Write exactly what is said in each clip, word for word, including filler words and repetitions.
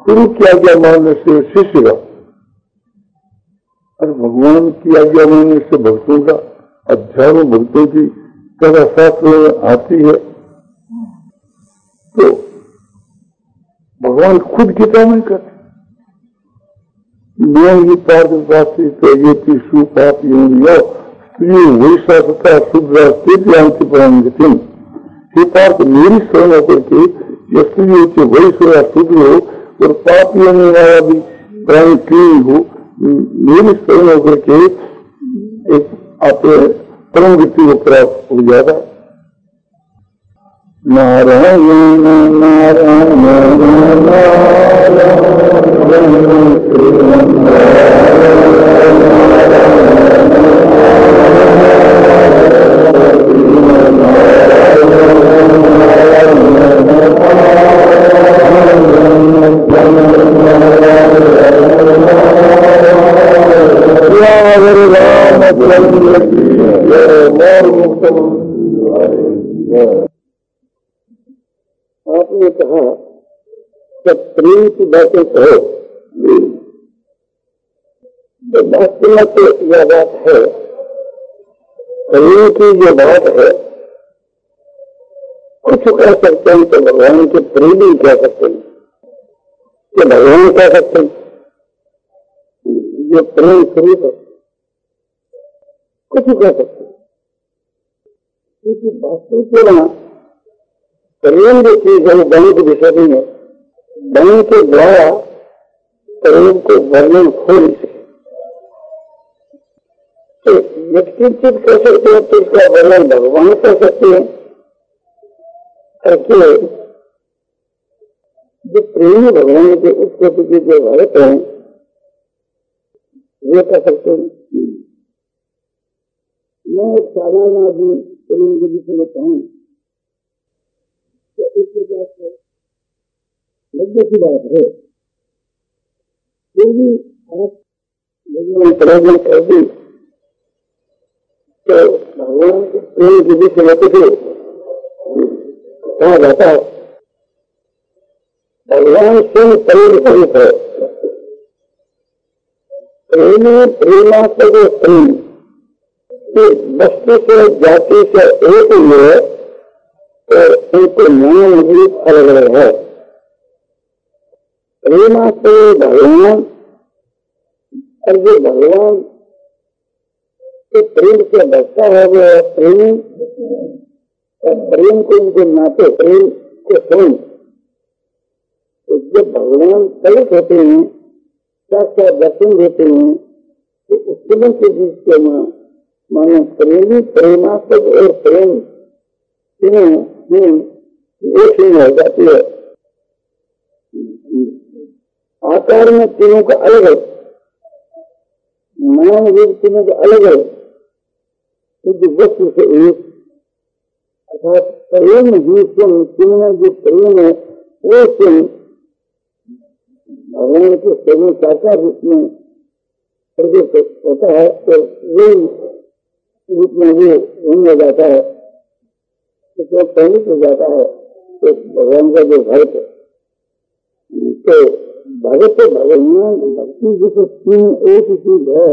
गुरु की आज्ञा मानने से शिष्य का, और भगवान की आज्ञा मानने से भक्तों का, अध्यात्म भक्तों की कथा शास्त्र में आती है। तो भगवान खुद गीता में कहते, मैं ही पार्थवासी तेजेती सुपाप योनियो स्त्री वैसा तथा शुद्रा स्थिति परांगतिम। हे पार्थ, मेरी शरण होकर के ये स्त्री होती वैश्य या शुद्र हो और पाप योनि वाला भी प्राणी क्यों हो, मेरी शरण होकर के एक आप परम गति को प्राप्त हो जाता। नारायण नारायण आपने कहा जब प्रेम की बातें कहो, तो वास्तव में तो यह बात है, प्रेम की जो बात है, कुछ कह सकते हैं तो भगवान के प्रेमी कह सकते हैं, कि भगवान कह सकते हैं, जो प्रेम स्वरूप है, कुछ कह सकते हैं। क्योंकि वास्तविक में प्रेम जो चीज है वो बने के विषय नहीं है, बने के द्वारा प्रेम को वर्णन हो नहीं सकते। तो व्यक्तित्व कह सकते हैं तो इसका वर्णन भगवान कर सकते हैं, ऐसे जो प्रेमी भगवान के उस कोटि के जो भक्त हैं वे कह सकते हैं। मैं एक साधारण आदमी प्रेम के विषय में कहूँ तो इस प्रकार से लज्जा की बात है, फिर भी आप भगवान प्रयोजन कर दी तो भगवान के प्रेम के विषय में कुछ कहा जाता है। भगवान स्वयं प्रेम स्वरूप है, प्रेमी प्रेमास्पद प्रेम वस्तु से जाति से एक ही है और उनको नाम रूप अलग अलग है। प्रेमास्पद भगवान और जो भगवान के प्रेम से बचता है वो प्रेमी, और प्रेम को उनके नाते प्रेम के स्वयं। तो जब भगवान प्रकट होते हैं, साक्षात दर्शन देते हैं, तो उस समय के बीच के माने प्रेमी प्रेमास्पद और प्रेम तीनों एक ही हो जाती है। आकार में तीनों का अलग है, नाम रूप तीनों का अलग है, क्योंकि वस्तु से एक अर्थात प्रेम ही स्वयं, तीनों जो प्रेम है वो स्वयं भगवान के स्वयं साकार रूप में प्रकट होता है, तो वही रूप में वो हो जाता है, तो पहले हो जाता है। तो भगवान का जो भक्त है, तो भगत भगवान भक्ति जैसे तीन एक ही चीज है,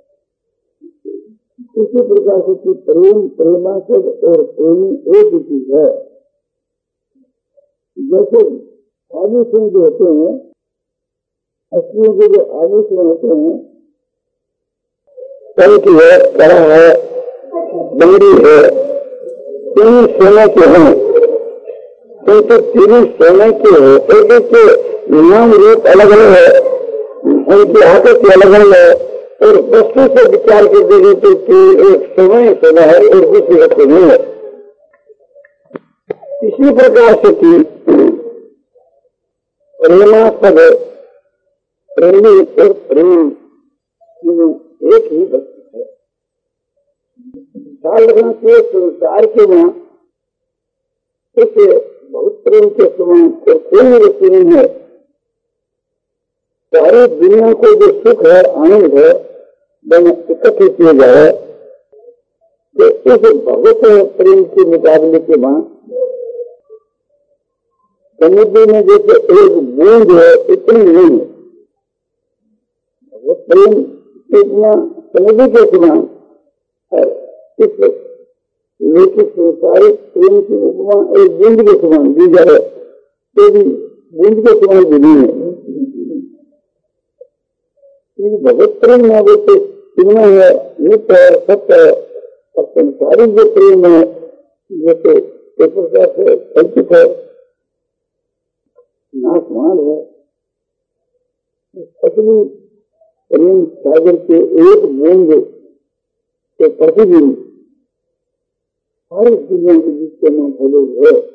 इसी प्रकार से प्रेम प्रेमास्पद और प्रेमी एक ही चीज है। जैसे आभूषण जो होते हैं, अस्त्रियों के जो आभूषण होते हैं, कंठ है, कड़ा है, बंगड़ी है, तीन सोने के हैं, किंतु तीन सोने के होते के नाम रूप अलग अलग है, उनकी आकृति अलग अलग है, और वस्तु से विचार कर देंगे तो एक समय सोना है और दूसरी वस्तु नहीं है। इसी प्रकार से कि प्रेमास्पद प्रेमी और प्रेम एक ही वस्तु है। साधना के संसार के वहां इसे बहुत प्रेम के समान और कोई वस्तु नहीं है। सारी दुनिया को जो सुख है, आनंद है, वह एकत्रित किया जाए तो इस भगवत प्रेम के मुकाबले के बाद समुद्र में जैसे एक बूंद है इतनी नहीं है, वो प्रेम इतना समुद्र के समान और इस लेकिन संसारिक प्रेम की उपमा एक बूंद के समान दी जाए तो भी बूंद के समान भी नहीं है। भगवत प्रेम ना बोलते चिन्ह है, नित्य है, सत्य है। और संसारिक जो प्रेम है जैसे एक प्रकार से कल्पित है, नाशवान है। असली प्रेम सागर के एक बूंद के प्रतिदिन सारी दुनिया के बीच के नाम फैले हुए है।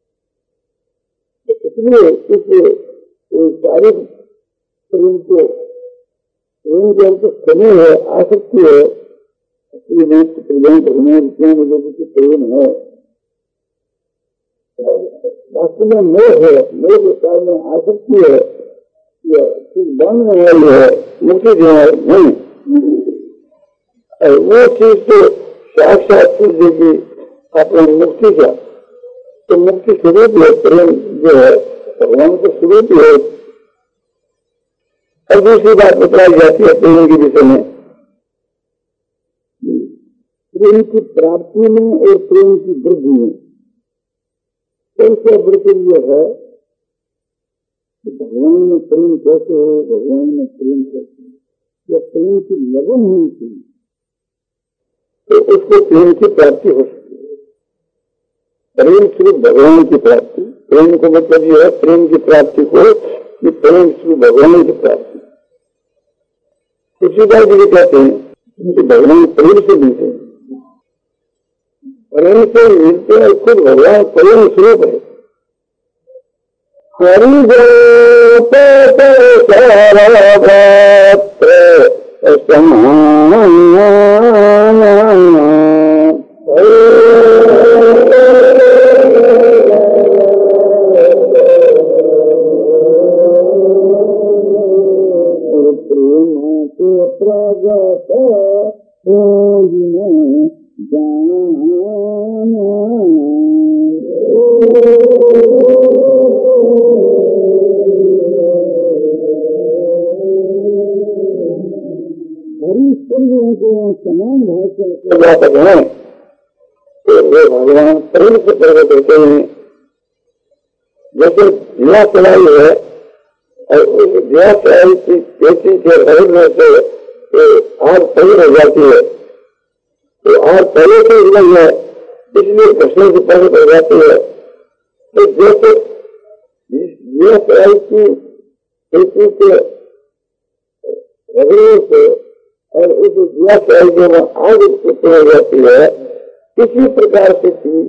इसलिए इस सारे प्रेम को प्रेम के अंत समय है, आसक्ति है, असली में प्रेम करने जितने मुझे कुछ प्रेम है वास्तव में मोह है, मोह के कारण आसक्ति है, कुछ बनने वाली है, मुक्ति देने नहीं। वो चीज तो साक्षात चीज देगी अपने मुक्ति का, तो मुक्ति स्वरूप है प्रेम जो है भगवान का स्वरूप है। और दूसरी बात बताई जाती है प्रेम के विषय में, प्रेम की प्राप्ति में और प्रेम की वृद्धि में कैसे वृद्धि यह है कि भगवान में प्रेम कैसे हो, भगवान में प्रेम कैसे हो, या प्रेम की लगन होनी चाहिए तो उसको प्रेम की प्राप्ति हो सकती है। प्रेम श्री भगवान की प्राप्ति, प्रेम को मतलब यह है प्रेम की प्राप्ति को कि प्रेम श्री भगवान की प्राप्ति। उसी बात ये कहते हैं कि भगवान प्रेम से मिलते हैं, प्रेम से मिलते हैं, खुद भगवान प्रेम स्वरूप है। हरि समान भाषा है तो वे भगवान प्रेम से प्रकट होते हैं। जैसे दिया चलाई है और उस दिया चलाई की पेटी के रहने से आग पहले हो जाती है, तो आग पहले से नहीं है इसलिए घटने से प्रकट हो जाती है। तो जैसे दिया चलाई की पेटी के रहने से और उस दिया चलाई जो आग उत्पत्ति हो जाती है, इसी प्रकार से थी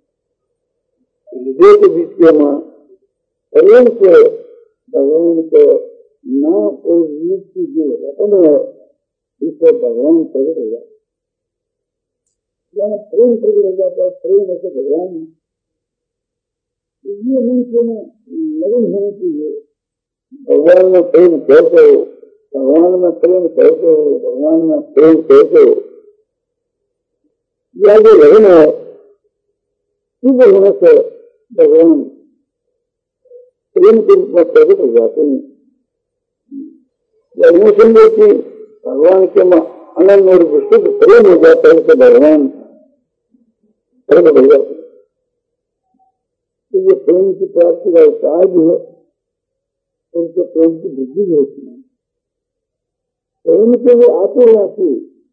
हृदय के बीच के मां प्रेम से भगवान को नाम और मुक्ति जो रतन है इससे भगवान प्रकट हो जाता है। प्रेम प्रकट हो जाता है, प्रेम ऐसे भगवान है। ये मनुष्य में लगन होनी चाहिए, भगवान में प्रेम कैसे हो, भगवान में प्रेम कैसे हो, भगवान में प्रेम कैसे हो, यह जो लगन है इस होने से भगवान प्रेम के रूप में प्रकट हो जाते हैं। या यूँ समझो कि भगवान के में अनन्य और विशुद्ध प्रेम हो जाता है तो भगवान प्रकट हो जाते हैं। तो ये प्रेम की प्राप्ति का उपाय भी है, उनके प्रेम की वृद्धि भी होती है। प्रेम के लिए आते रहती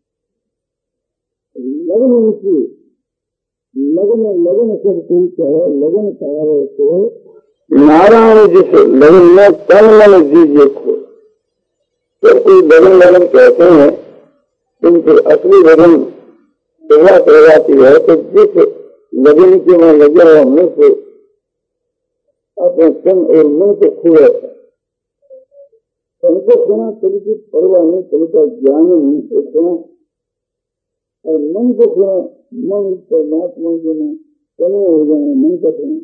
लगन उनकी लगन लगन से पूछते है, लगन कहा तो नारायण जी से लगन में तन मन दीजिए खो। तो कोई लगन लगन कहते हैं, किंतु असली लगन शुरुआत हो जाती है तो जिस लगन के में लगे हुआ मन से अपने तन और मन को खो जाता है। उनको सुना कभी की परवाह नहीं, कभी का ज्ञान नहीं तो सुना, और मन को सुना मन परमात्मा जो में कमे हो जाए मन का सुना।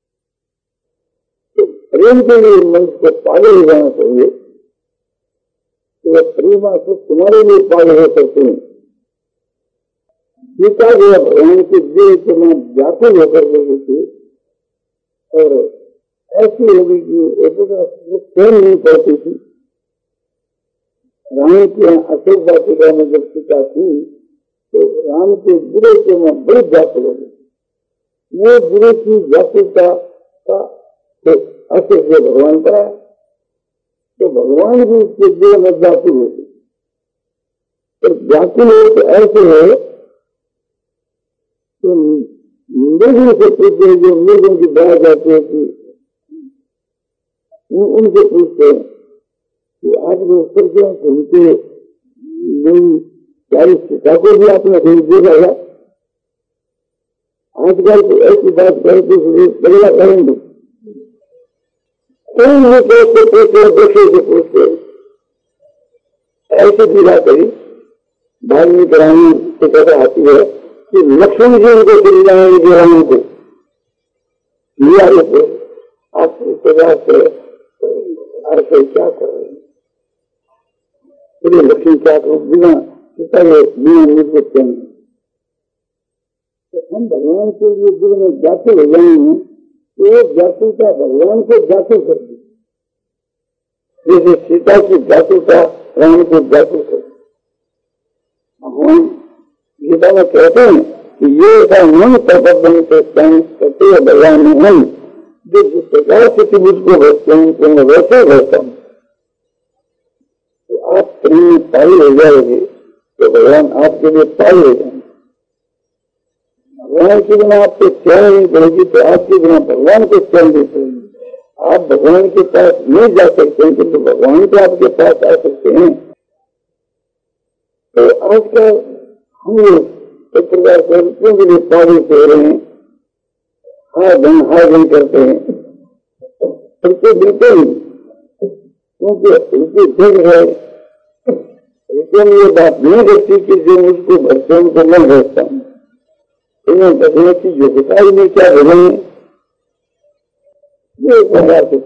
तो प्रेम के लिए मन को पागल हो जाना चाहिए, तो वह प्रेमा से तुम्हारे लिए पागल हो सकते हैं। सीता जो भगवान के देह के मैं व्याकुल होकर रही थी और ऐसी होगी कि प्रेम नहीं पड़ती थी। राम के यहाँ अशोक वाटिका में जब सीता थी तो राम के बुरे के में बड़ी व्याकुल हो गई। वो बुरे की व्याकुलता का असर जो भगवान पर आया तो भगवान भी उसके जीवन में व्याकुल हो गई। तो व्याकुल हो तो ऐसे है तो मृगों से पूछते हैं, जो मृगों की बात जाती है कि उनसे पूछते हैं कि आज वो ऊपर क्यों घूमते नहीं, क्या इस सीता को भी आपने घूम देखा है? आजकल तो ऐसी बात करते बदला करेंगे, कोई नहीं पूछते पूछते दूसरे से पूछते। ऐसी पीड़ा करी धार्मिक रानी से कथा आती है कि लक्ष्मण जी उनको चली जाएंगे राम को लिया आप प्रजा से ऐसे क्या कर रहे हैं? लक्ष्मी क्या करो बिना पिता बिना निर्वृत्त हैं। तो हम भगवान के लिए दिल में व्याकुल हो गए हैं तो वो व्याकुलता भगवान को व्याकुल कर दी, जैसे सीता की व्याकुलता राम को व्याकुल कर दी। भगवान गीता में कहते हैं कि ये ऐसा मन प्रबंधन से करते हैं भगवान हम जो जिस प्रकार से तुम उसको भरते हैं तो मैं वैसे भरता हूँ। तो आप प्रेम में पाई हो जाएंगे तो भगवान आपके लिए पाई हो जाएंगे। भगवान के बिना आपको चैन नहीं पड़ेगी तो आपके बिना भगवान को चैन नहीं पड़ेगी। आप भगवान के पास नहीं जा सकते हैं किंतु भगवान तो आपके पास आ सकते हैं। तो आज का हम लोग एक प्रकार से क्यों के लिए पागल हो रहे हैं, हाँ धन हाँ धन करते हैं तो बिल्कुल नहीं, क्योंकि उनकी देख है लेकिन ये बात नहीं करती कि जो मुझको भरते उनको मैं भरता हूँ, इन्हें बदलने की योग्यता ही नहीं, क्या बदलने ये प्रकार से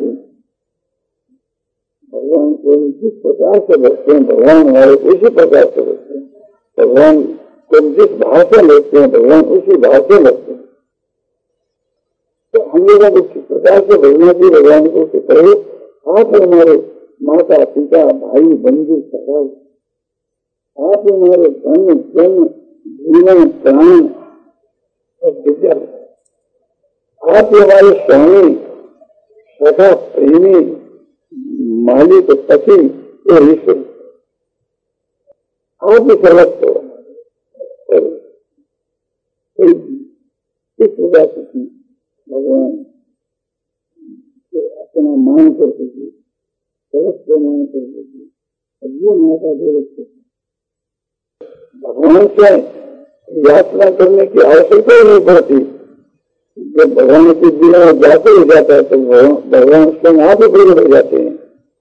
भगवान को जिस प्रकार से भरते हैं भगवान हमारे उसी प्रकार से भरते हैं। भगवान को जिस भाव से लेते हैं भगवान उसी भाव से लगते हैं। तो हम लोगों को किस प्रकार से भगवान की भगवान को कहे आप हमारे माता पिता भाई बंधु सखा, आप हमारे धन जन जीवन प्राण और विद्या, आप हमारे स्वामी सखा प्रेमी मालिक पति और ईश्वर, आप ही सर्वस्व हो। इस प्रकार से भगवान को अपना मान करते थे, सर्वस्व मान करते थे, और ये माता देवता भगवान से याचना करने की आवश्यकता ही नहीं पड़ती। जब भगवान के बिना जाते हो जाता है तो भगवान स्वयं आप ही प्रकट हो जाते हैं।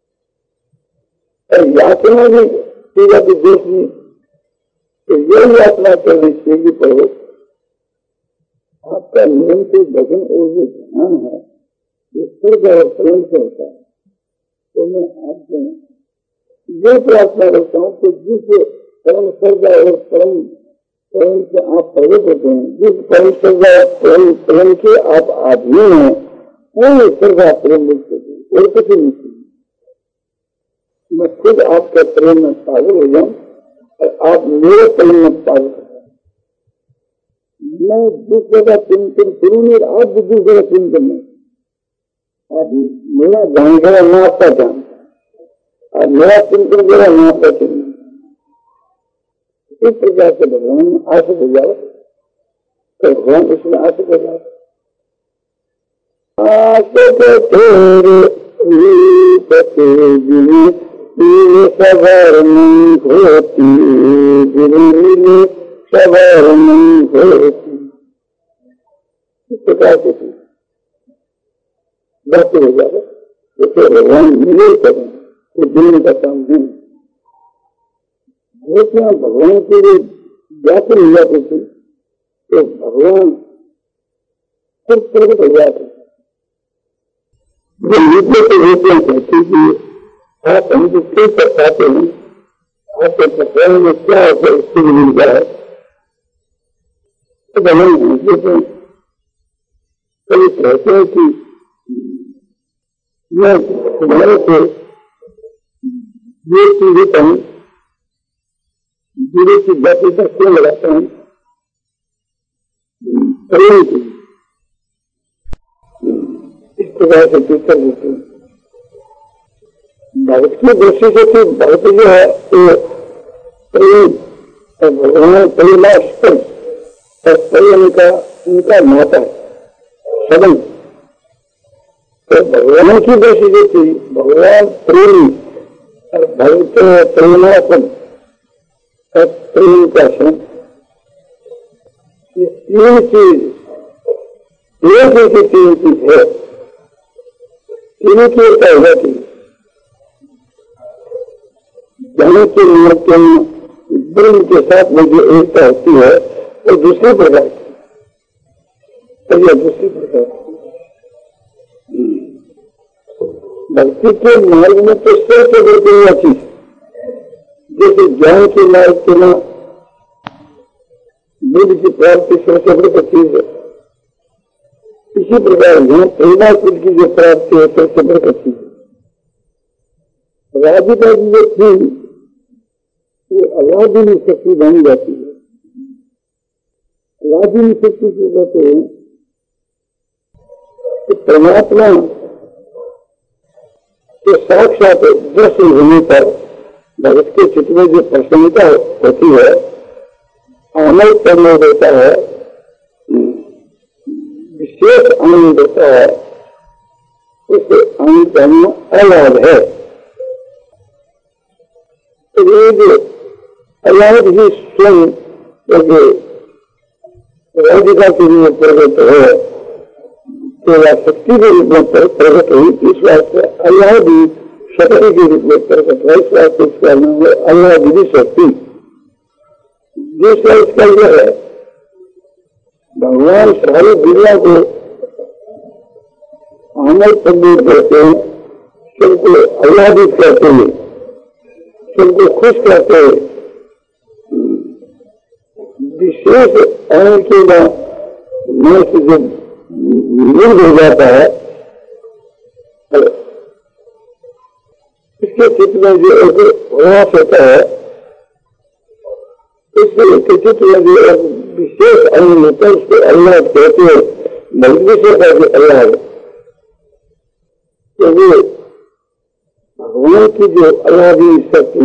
और याचना भी सीधा भी देश में तो यही याचना करनी चाहिए। प्रभु आपका निरंतर भजन और जो ध्यान है ये स्वर्ग और प्रेम से होता है। तो मैं आपसे ये प्रार्थना करता हूँ कि जिस परम स्वर्ग और परम प्रेम से आप प्रकट होते हैं, जिस परम स्वर्ग और परम प्रेम के आप आदमी हैं, वो स्वर्ग प्रेम मुक्त होते और कुछ नहीं चाहिए। मैं खुद आपके प्रेम में पागल हो जाऊं और आप मेरे प्रेम में पागल हो जाए। मैं दूसरे का चिंतन करूँ नहीं, आप भी दूसरे का चिंतन नहीं। आप मेरा ध्यान करा मैं आपका ध्यान, और मेरा चिंतन करा मैं आपका चिंतन। इस प्रकार से भगवान में आशिक हो जाए तो भगवान उसमें आशिक हो जाए। आशिक तेरे सबर नहीं होती, दिल सबर नहीं होती। इस प्रकार से बातें हो जाए तो फिर भगवान मिले करें तो दिल का काम नहीं। गोपियां भगवान के लिए व्याकुल हो जाती थी तो भगवान खुद प्रकट हो जाते। जो नीचे से गोपियां कहती थी आप हमको क्यों बताते हैं, आपके पकड़ने में क्या स्थिति मिल गया है। तो भगवान हमसे तो कभी कहते हैं कि मैं हमारे को ये चीजें कहूँ जीरो की जाति तक क्यों लगाता हूँ प्रेम की इस प्रकार से टीचर देते हैं। भगत की दृष्टि से कि भगत जो है वो प्रेम और भगवान प्रेमास्पद और प्रेम का उनका नाता है संबंध। तो भगवान की दृष्टि से थी भगवान प्रेमी और भगत प्रेमास्पद और प्रेम का संबंध। ये तीन चीज एक ऐसी तीन चीज है, तीनों की एकता हो जाती है। ज्ञान के मार्ग के ब्रह्म के साथ में जो एकता होती है वो दूसरे प्रकार की, और यह दूसरी प्रकार की। भक्ति के मार्ग में तो सबसे बढ़ती हुआ चीज जैसे ज्ञान के मार्ग के ना बुद्ध की प्राप्ति सबसे बड़ी चीज है, इसी प्रकार यहाँ प्रेमास्पद की जो प्राप्ति है सबसे बड़ी चीज है। राधिका की जो थी वो अलादीन शक्ति बन जाती है। अलादीन शक्ति को कहते हैं कि परमात्मा के साक्षात दृश्य होने पर भगत के चित्त में जो प्रसन्नता होती है, आनंद करने देता है, विशेष आनंद देता है, उस आनंद का नाम अलाद है। तो ये जो अलाद ही स्वयं राधिका के लिए प्रकट है, केवल शक्ति के रूप में प्रकट हुई, इस वास्ते अलाद ही शक्ति के रूप में प्रकट है। इस वास्ते इसका नाम है अलाद ही शक्ति। दूसरा इसका यह है भगवान सारी दुनिया को आनंद प्रदूर करते हैं, सबको आह्लादित करते हैं, सबको खुश करते हैं। विशेष आनंद के बाद मनुष्य जब मुक्त हो जाता है, इसके चित्त में जो एक उल्लास होता है, इसके चित्त में जो एक विशेष आनंद होता है, उसको अल्लाह कहते हैं। विशेष है जो अल्लाह है, तो वो भगवान की जो अल्लाह शक्ति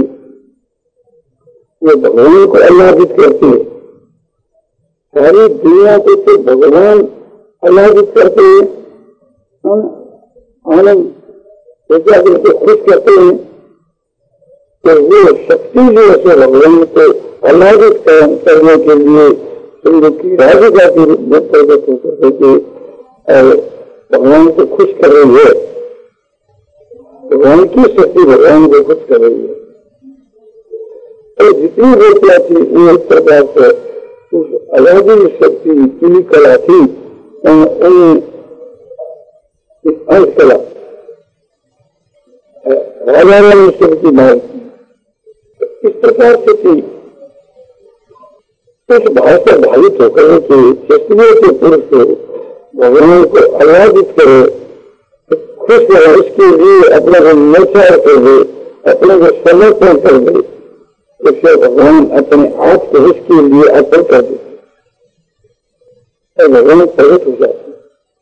वो भगवान को अल्लाहित करती है। सारी दुनिया को तो भगवान अल्लाहित करते हैं, आनंद को खुश करते हैं। तो वो शक्ति जो है भगवान को अल्लाहित करने के लिए की राधिका के रूप में प्रकट होकर के और भगवान को खुश कर रही है। भगवान की शक्ति भगवान को खुश कर रही है। और जितनी रोटियां थी वो एक प्रकार से उस अलादी शक्ति की कला थी, अंश कला राजा रानी शक्ति मार इस प्रकार से थी। उस भाव से भावित होकर के क्षत्रिय के पुरुष को भगवान को आह्लादित करे, खुश करे, उसके लिए अपने को नचार कर दे, अपने को समर्पण कर दे, इससे भगवान अपने आप को उसके लिए अर्पण कर दे और भगवान प्रकट हो जाते।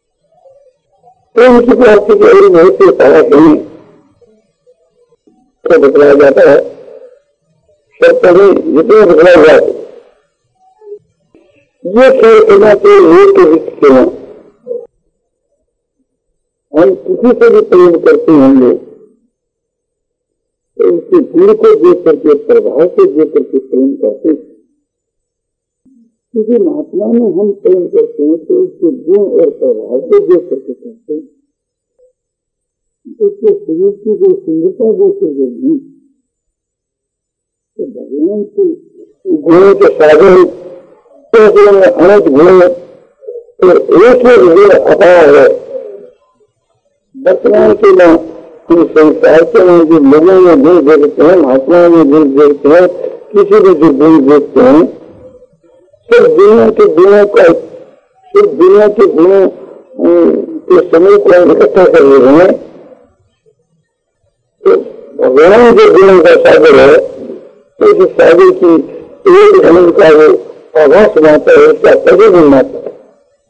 तो उनकी प्राप्ति के और बहुत से पाया नहीं तो बतलाया जाता है। सब कभी जितने बतलाया जाते ये खेल करना चाहिए एक के हम किसी से भी प्रेम करते होंगे तो उसके गुण को देख करके, प्रभाव को देख करके प्रेम करते। क्योंकि महात्मा में हम प्रेम करते हैं तो उसके गुण और प्रभाव को देख करके करते हैं, उसके शरीर की जो सुंदरता देख करके नहीं। तो भगवान के गुणों के साधन अनंत गुण तो एक ही गुण अपार है। वर्तमान के में हम संसार के में जो लोगों में गुण देखते हैं, महात्मा में गुण देखते हैं, किसी भी जो गुण देखते हैं, सब दुनिया के गुणों का सब दुनिया के गुणों के समय को इकट्ठा कर रहे हैं भगवान के गुणों का सागर है, तो इस सागर की एक धन का वो आभास माता है, उसका प्रतिबिंब माता है।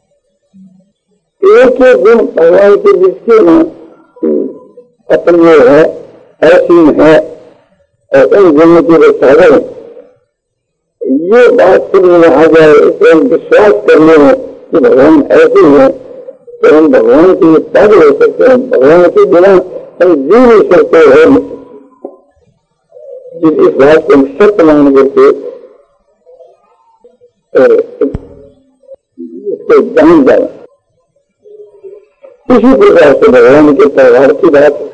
एक एक गुण भगवान के जिसके ना अपने है, असीम है और उन गुणों के वो सागर है। ये बात समझ में आ जाए, इसे हम विश्वास करने में कि भगवान ऐसे हैं, तो हम भगवान के पद हो सकते हैं। भगवान के बिना हम जी नहीं सकते हैं। जिस इस बात को सत्य मान करके उसको जान जाए, इसी प्रकार से भगवान के प्रभाव की बात है।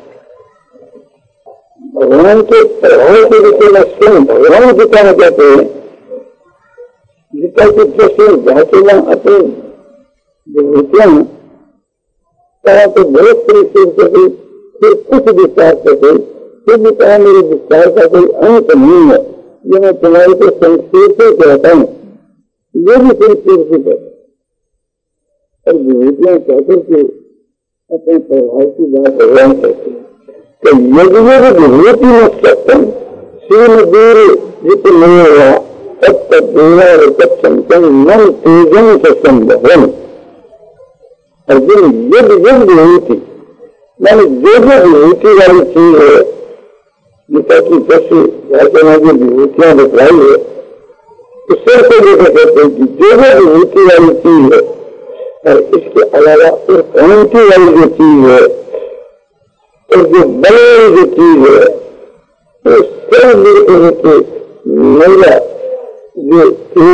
भगवान के प्रभाव के विषय में स्वयं भगवान गीता में कहते हैं, गीता की दृष्टि जाचना अपनी विभूतियां कहा तो बहुत तरीके से फिर कुछ विस्तार करके फिर भी कहा मेरे विस्तार का कोई अंत नहीं है, ये मैं तुम्हारे को संक्षेप से कहता हूँ, ये भी संक्षेप से कहता और विभूतियां कहकर के अपने प्रभाव की बात भगवान कहते हैं। तो यदि विभूति में सत्यम शील दूर जित हुआ तब तक मन तेजन से संभवन। अर्जुन युद्ध युद्ध विभूति मैंने जो जो विभूति वाली चीज है, गीता की दृष्टि जाचना की विभूतियां दिखलाई है, उससे को लेकर कहते हैं कि जो जो विभूति वाली चीज है और इसके अलावा उस क्रांति वाली जो चीज है और जो बल वाली जो चीज है, तो सब मिलकर मेरा जो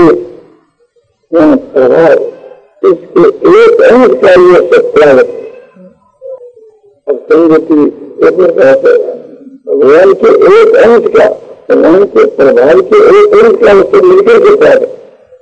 प्रभाव इसके एक अंश का ये सत्यागत और संगति एक भगवान के एक अंश का, भगवान के प्रभाव के एक अंश का उससे मिलकर के प्राप्त।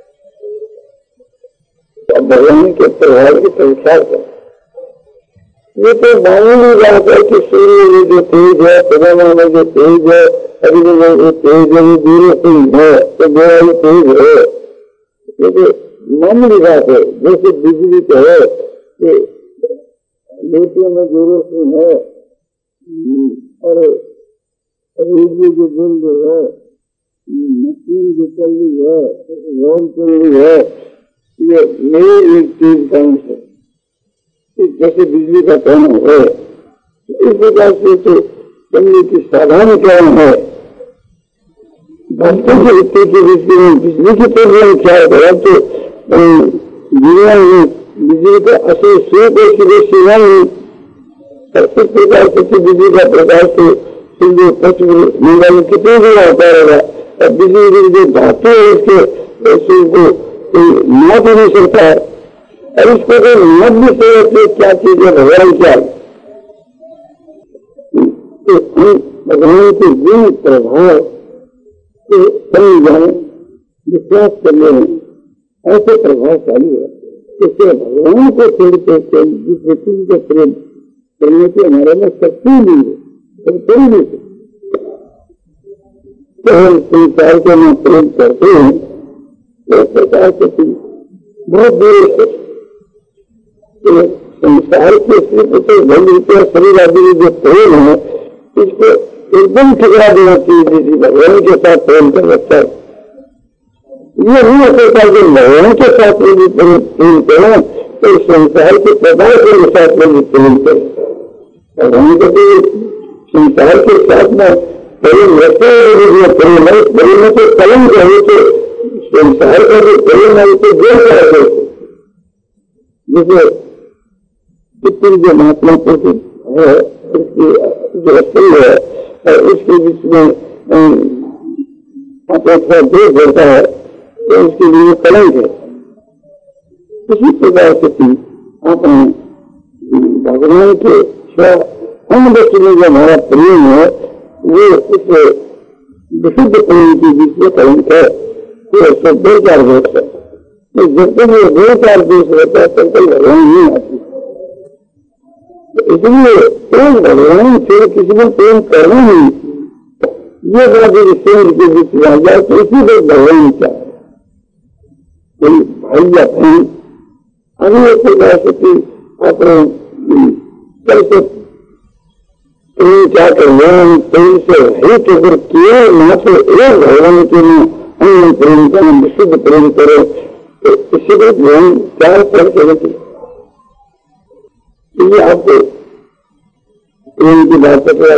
अब भगवान के प्रभाव की संख्या कर ये तो मामूली बात है कि सूर्य में जो तेज है, चंद्रमा में जो तेज है, अग्नि में जो तेज है, वो दूर तेज है, तो गोवाली तेज है, ये तो मामूली बात है। जैसे बिजली तो है कि लोटे में जो रोशनी है और रेडियो जो बिल जो है, मशीन जो चल रही है, वॉल चल रही है, ये मेरी एक तेज का अंश है। जैसे बिजली का कहना है, इस प्रकार से तो चलने की साधारण कारण है। भक्तों के हिस्से के विषय में बिजली की प्रॉब्लम क्या है, तो दुनिया में बिजली का असली स्रोत है कि वो सीमा नहीं। इस प्रकार से बिजली का प्रकाश से सिंधु पश्चिम बंगाल में कितने भी आता रहेगा, और बिजली जो धातु है उसके को कोई नाप नहीं सकता है। और इसको कोई मध्य से क्या चीज है, भगवान क्या है, तो हम भगवान के गुण प्रभाव को समझ जाए, विश्वास करने में ऐसे प्रभावशाली है। इससे भगवान को छोड़ते जिस व्यक्ति को प्रेम करने की हमारे में शक्ति नहीं है, हम कर नहीं सकते। तो हम संसार को में प्रेम करते हैं, तो प्रकार से बहुत दूर से संसार के सिर्फ तो धन रुपया शरीर आदि जो प्रेम है, इसको एकदम ठुकरा देना चाहिए। किसी भगवान के साथ प्रेम कर रखता है, ये नहीं हो सकता कि भगवान के साथ में भी प्रेम करें तो संसार के पदार्थ के साथ में भी प्रेम करें। भगवान को भी संसार के साथ में प्रेम रखते हैं, प्रेम है प्रेम में तो कलम कहे तो संसार का जो प्रेम है उसे जोड़ कर रखे। जैसे कितनी जो महात्मा प्रसिद्ध है, उसकी जो असली है और उसके बीच में अपना थोड़ा देश बढ़ता है तो उसके लिए कलंक है। इसी प्रकार से अपने भगवान के हम व्यक्ति में जो हमारा प्रेम है वो उस विशुद्ध प्रेम के बीच में कलंक है, तो उसको दो चार दोष है। तो जब तक ये दो चार दोष रहता है तब तक भगवान नहीं आती। इसलिए एक भगवान से किसी को प्रेम करना नहीं, ये बात शरीर के बीच में आ जाए तो इसी पर भगवान क्या है, कोई भाई या बहन अभी एक प्रकार से अपने कैसे प्रेम क्या कल्याण प्रेम से हित अगर किए मात्र एक भगवान के में अन्य प्रेम करें, विशुद्ध प्रेम करे तो इससे भी ज्ञान क्या कर सकती। ये आपको प्रेम की बात बताई।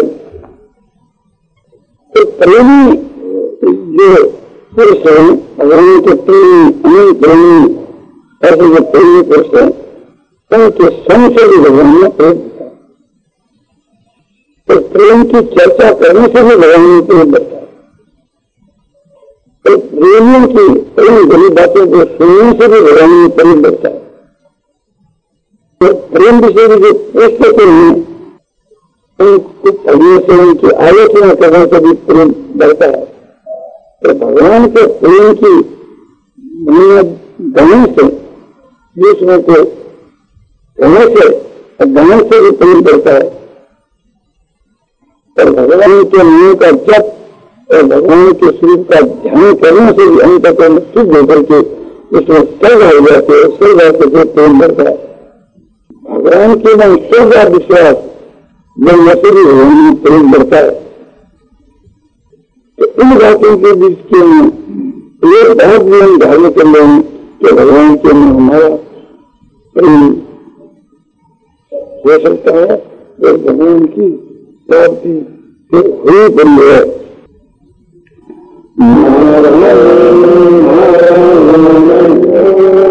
तो प्रेमी जो पुरुष है भगवान के प्रेमी अनेक प्रेमी ऐसे जो प्रेमी पुरुष है उनके संग से भी भगवान ने प्रेम दिया। तो प्रेम की चर्चा करने से भी भगवान ने प्रेम बढ़ता है। तो प्रेमियों की प्रेम भरी बातें को सुनने से भी भगवान ने प्रेम बढ़ता है। तो प्रेम विषय जो पुस्तक हैं उनको पढ़ने से उनकी आलोचना करने से भी प्रेम बढ़ता है। तो भगवान के प्रेम की गाने से दूसरों को कहने से गाने से भी प्रेम बढ़ता है। और भगवान के नाम का जप और भगवान के स्वरूप का ध्यान करने से भी अंतःकरण शुद्ध होकर के उसमें सर्व हो जाते हैं, सर्व होकर प्रेम बढ़ता है। भगवान के नाम सर्व विश्वास बनने से भी भगवान में प्रेम बढ़ता है। तो इन बातों के बीच के एक बात भी हम धारण कर लें कि भगवान के नाम हमारा प्रेम हो सकता है और भगवान की प्राप्ति फिर हुई बन है। नारायण नारायण